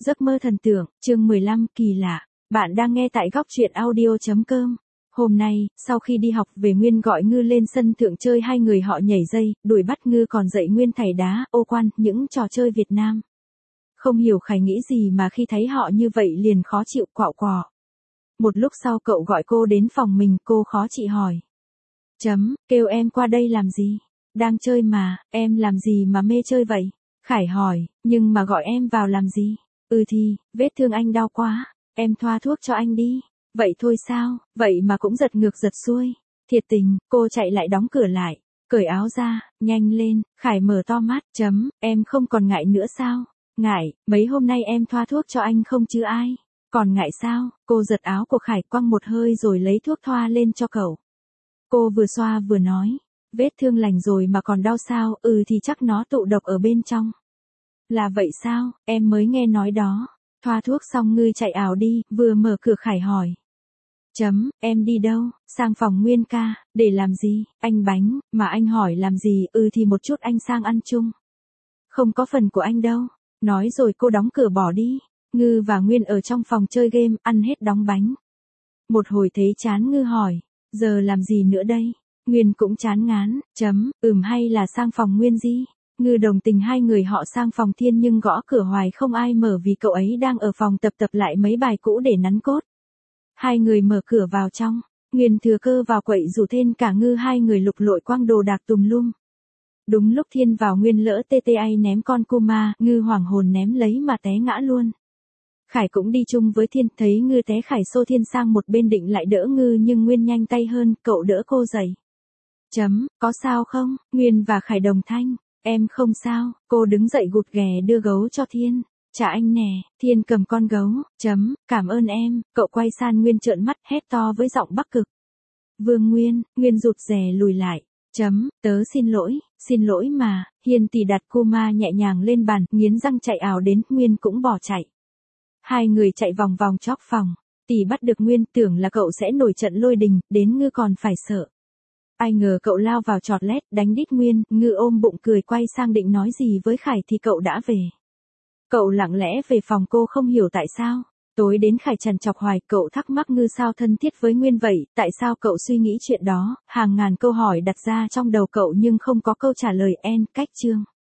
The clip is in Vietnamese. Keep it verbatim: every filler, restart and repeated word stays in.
Giấc mơ thần tượng, chương mười lăm, kỳ lạ. Bạn đang nghe tại góc truyện audio chấm com. Hôm nay, sau khi đi học về Nguyên gọi Ngư lên sân thượng chơi, hai người họ nhảy dây, đuổi bắt, Ngư còn dạy Nguyên thảy đá, ô quan, những trò chơi Việt Nam. Không hiểu Khải nghĩ gì mà khi thấy họ như vậy liền khó chịu quạo quọ. Một lúc sau cậu gọi cô đến phòng mình, cô khó chịu hỏi. Chấm, kêu em qua đây làm gì? Đang chơi mà, em làm gì mà mê chơi vậy? Khải hỏi, nhưng mà gọi em vào làm gì? Ừ thì, vết thương anh đau quá, em thoa thuốc cho anh đi. Vậy thôi sao, vậy mà cũng giật ngược giật xuôi. Thiệt tình, cô chạy lại đóng cửa lại, cởi áo ra, nhanh lên. Khải mở to mắt, chấm, em không còn ngại nữa sao? Ngại, mấy hôm nay em thoa thuốc cho anh không chứ ai? Còn ngại sao? Cô giật áo của Khải quăng một hơi rồi lấy thuốc thoa lên cho cậu. Cô vừa xoa vừa nói, vết thương lành rồi mà còn đau sao? Ừ thì chắc nó tụ độc ở bên trong. Là vậy sao, em mới nghe nói đó. Thoa thuốc xong Ngư chạy ảo đi, vừa mở cửa Khải hỏi. Chấm, em đi đâu? Sang phòng Nguyên ca, để làm gì? Anh bánh, mà anh hỏi làm gì? Ừ thì một chút anh sang ăn chung. Không có phần của anh đâu. Nói rồi cô đóng cửa bỏ đi. Ngư và Nguyên ở trong phòng chơi game, ăn hết đóng bánh. Một hồi thấy chán Ngư hỏi, giờ làm gì nữa đây? Nguyên cũng chán ngán, chấm, ừm hay là sang phòng Nguyên gì? Ngư đồng tình hai người họ sang phòng Thiên nhưng gõ cửa hoài không ai mở vì cậu ấy đang ở phòng tập tập lại mấy bài cũ để nắn cốt. Hai người mở cửa vào trong, Nguyên thừa cơ vào quậy rủ thêm cả Ngư, hai người lục lội quăng đồ đạc tùm lum. Đúng lúc Thiên vào Nguyên lỡ tê tê ai ném con Kuma, Ngư hoảng hồn ném lấy mà té ngã luôn. Khải cũng đi chung với Thiên, thấy Ngư té Khải xô Thiên sang một bên định lại đỡ Ngư nhưng Nguyên nhanh tay hơn, cậu đỡ cô dậy. Chấm, có sao không? Nguyên và Khải đồng thanh. Em không sao, cô đứng dậy gụt ghè đưa gấu cho Thiên. Trả anh nè, Thiên cầm con gấu, chấm, cảm ơn em, cậu quay sang Nguyên trợn mắt hét to với giọng Bắc Cực. Vương Nguyên, Nguyên rụt rè lùi lại, chấm, tớ xin lỗi, xin lỗi mà, Hiền tỷ đặt Kuma nhẹ nhàng lên bàn, nghiến răng chạy ảo đến, Nguyên cũng bỏ chạy. Hai người chạy vòng vòng chóc phòng, tỷ bắt được Nguyên, tưởng là cậu sẽ nổi trận lôi đình, đến Ngư còn phải sợ. Ai ngờ cậu lao vào chọt lét, đánh đít Nguyên, Ngư ôm bụng cười quay sang định nói gì với Khải thì cậu đã về. Cậu lặng lẽ về phòng, cô không hiểu tại sao. Tối đến Khải trằn trọc hoài, cậu thắc mắc Ngư sao thân thiết với Nguyên vậy, tại sao cậu suy nghĩ chuyện đó, hàng ngàn câu hỏi đặt ra trong đầu cậu nhưng không có câu trả lời. End cách chương.